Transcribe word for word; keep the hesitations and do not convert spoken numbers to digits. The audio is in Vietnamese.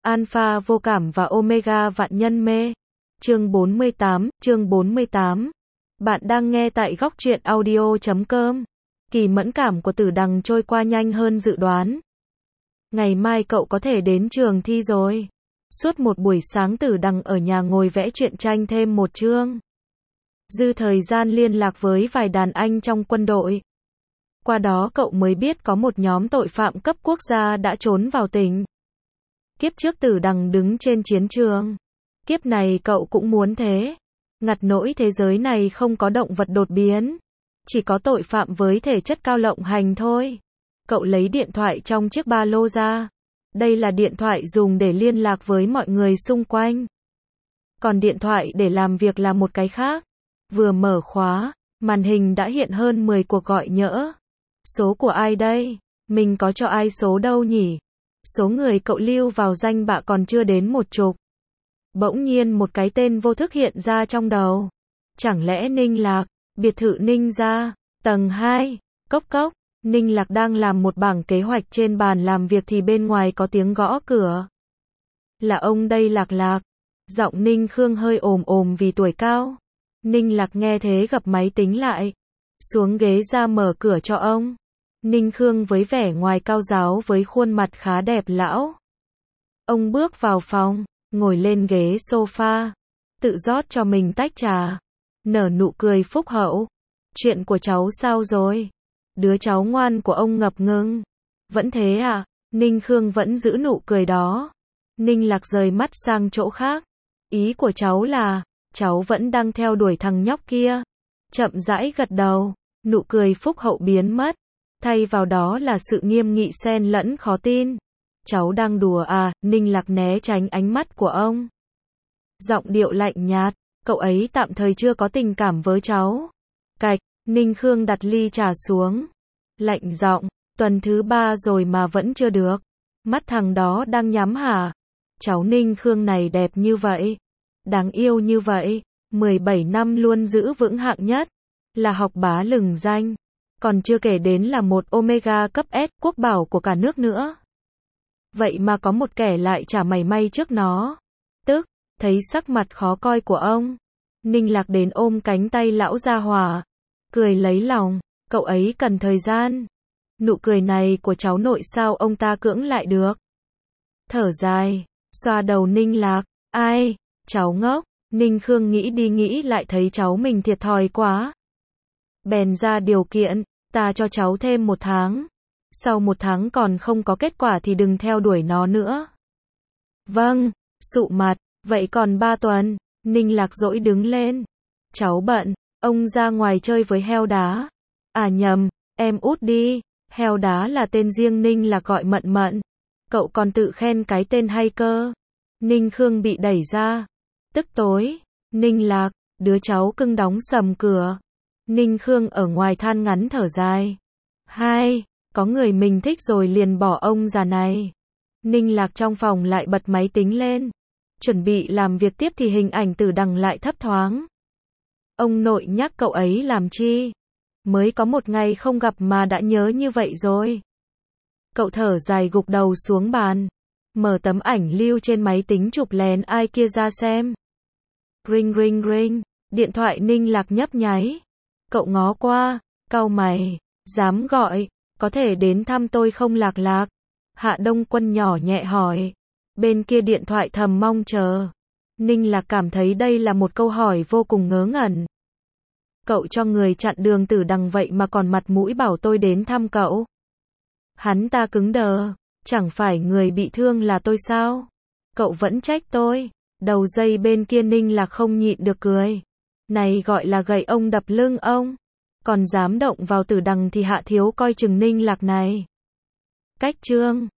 Alpha vô cảm và Omega vạn nhân mê. Chương bốn mươi tám, chương bốn mươi tám. Bạn đang nghe tại góc truyện audio chấm com. Kỳ mẫn cảm của Tử Đằng trôi qua nhanh hơn dự đoán. Ngày mai cậu có thể đến trường thi rồi. Suốt một buổi sáng Tử Đằng ở nhà ngồi vẽ truyện tranh thêm một chương. Dư thời gian liên lạc với vài đàn anh trong quân đội. Qua đó cậu mới biết có một nhóm tội phạm cấp quốc gia đã trốn vào tỉnh. Kiếp trước Tử Đằng đứng trên chiến trường. Kiếp này cậu cũng muốn thế. Ngặt nỗi thế giới này không có động vật đột biến. Chỉ có tội phạm với thể chất cao lộng hành thôi. Cậu lấy điện thoại trong chiếc ba lô ra. Đây là điện thoại dùng để liên lạc với mọi người xung quanh. Còn điện thoại để làm việc là một cái khác. Vừa mở khóa, màn hình đã hiện hơn mười cuộc gọi nhỡ. Số của ai đây? Mình có cho ai số đâu nhỉ? Số người cậu lưu vào danh bạ còn chưa đến một chục. Bỗng nhiên một cái tên vô thức hiện ra trong đầu. Chẳng lẽ Ninh Lạc, biệt thự Ninh gia, tầng hai, cốc cốc. Ninh Lạc đang làm một bảng kế hoạch trên bàn làm việc thì bên ngoài có tiếng gõ cửa. Là ông đây Lạc Lạc. Giọng Ninh Khương hơi ồm ồm vì tuổi cao. Ninh Lạc nghe thế gập máy tính lại. Xuống ghế ra mở cửa cho ông. Ninh Khương với vẻ ngoài cao giáo với khuôn mặt khá đẹp lão. Ông bước vào phòng, ngồi lên ghế sofa, tự rót cho mình tách trà, nở nụ cười phúc hậu. Chuyện của cháu sao rồi? Đứa cháu ngoan của ông ngập ngừng. Vẫn thế à? Ninh Khương vẫn giữ nụ cười đó. Ninh Lạc rời mắt sang chỗ khác. Ý của cháu là, cháu vẫn đang theo đuổi thằng nhóc kia. Chậm rãi gật đầu, nụ cười phúc hậu biến mất. Thay vào đó là sự nghiêm nghị xen lẫn khó tin. Cháu đang đùa à? Ninh Lạc né tránh ánh mắt của ông. Giọng điệu lạnh nhạt, cậu ấy tạm thời chưa có tình cảm với cháu. Cạch, Ninh Khương đặt ly trà xuống. Lạnh giọng, tuần thứ ba rồi mà vẫn chưa được. Mắt thằng đó đang nhắm hả? Cháu Ninh Khương này đẹp như vậy, đáng yêu như vậy, mười bảy năm luôn giữ vững hạng nhất, là học bá lừng danh. Còn chưa kể đến là một Omega cấp S quốc bảo của cả nước nữa. Vậy mà có một kẻ lại chả mảy may trước nó. Tức, thấy sắc mặt khó coi của ông. Ninh Lạc đến ôm cánh tay lão gia hỏa. Cười lấy lòng, cậu ấy cần thời gian. Nụ cười này của cháu nội sao ông ta cưỡng lại được. Thở dài, xoa đầu Ninh Lạc. Ai, cháu ngốc. Ninh Khương nghĩ đi nghĩ lại thấy cháu mình thiệt thòi quá. Bèn ra điều kiện, ta cho cháu thêm một tháng. Sau một tháng còn không có kết quả thì đừng theo đuổi nó nữa. Vâng, sụ mặt, vậy còn ba tuần. Ninh Lạc dỗi đứng lên. Cháu bận, ông ra ngoài chơi với heo đá. À nhầm, em út đi. Heo đá là tên riêng Ninh Lạc gọi Mận Mận. Cậu còn tự khen cái tên hay cơ. Ninh Khương bị đẩy ra. Tức tối, Ninh Lạc, đứa cháu cưng đóng sầm cửa. Ninh Khương ở ngoài than ngắn thở dài. Hai, có người mình thích rồi liền bỏ ông già này. Ninh Lạc trong phòng lại bật máy tính lên. Chuẩn bị làm việc tiếp thì hình ảnh Tử Đằng lại thấp thoáng. Ông nội nhắc cậu ấy làm chi? Mới có một ngày không gặp mà đã nhớ như vậy rồi. Cậu thở dài gục đầu xuống bàn. Mở tấm ảnh lưu trên máy tính chụp lén ai kia ra xem. Ring ring ring, điện thoại Ninh Lạc nhấp nháy. Cậu ngó qua, cau mày, dám gọi, có thể đến thăm tôi không Lạc Lạc? Hạ Đông Quân nhỏ nhẹ hỏi. Bên kia điện thoại thầm mong chờ. Ninh Lạc cảm thấy đây là một câu hỏi vô cùng ngớ ngẩn. Cậu cho người chặn đường Tử Đằng vậy mà còn mặt mũi bảo tôi đến thăm cậu. Hắn ta cứng đờ, chẳng phải người bị thương là tôi sao? Cậu vẫn trách tôi. Đầu dây bên kia Ninh Lạc không nhịn được cười. Này gọi là gậy ông đập lưng ông. Còn dám động vào Tử Đằng thì Hạ thiếu coi chừng Ninh Lạc này. Cách chương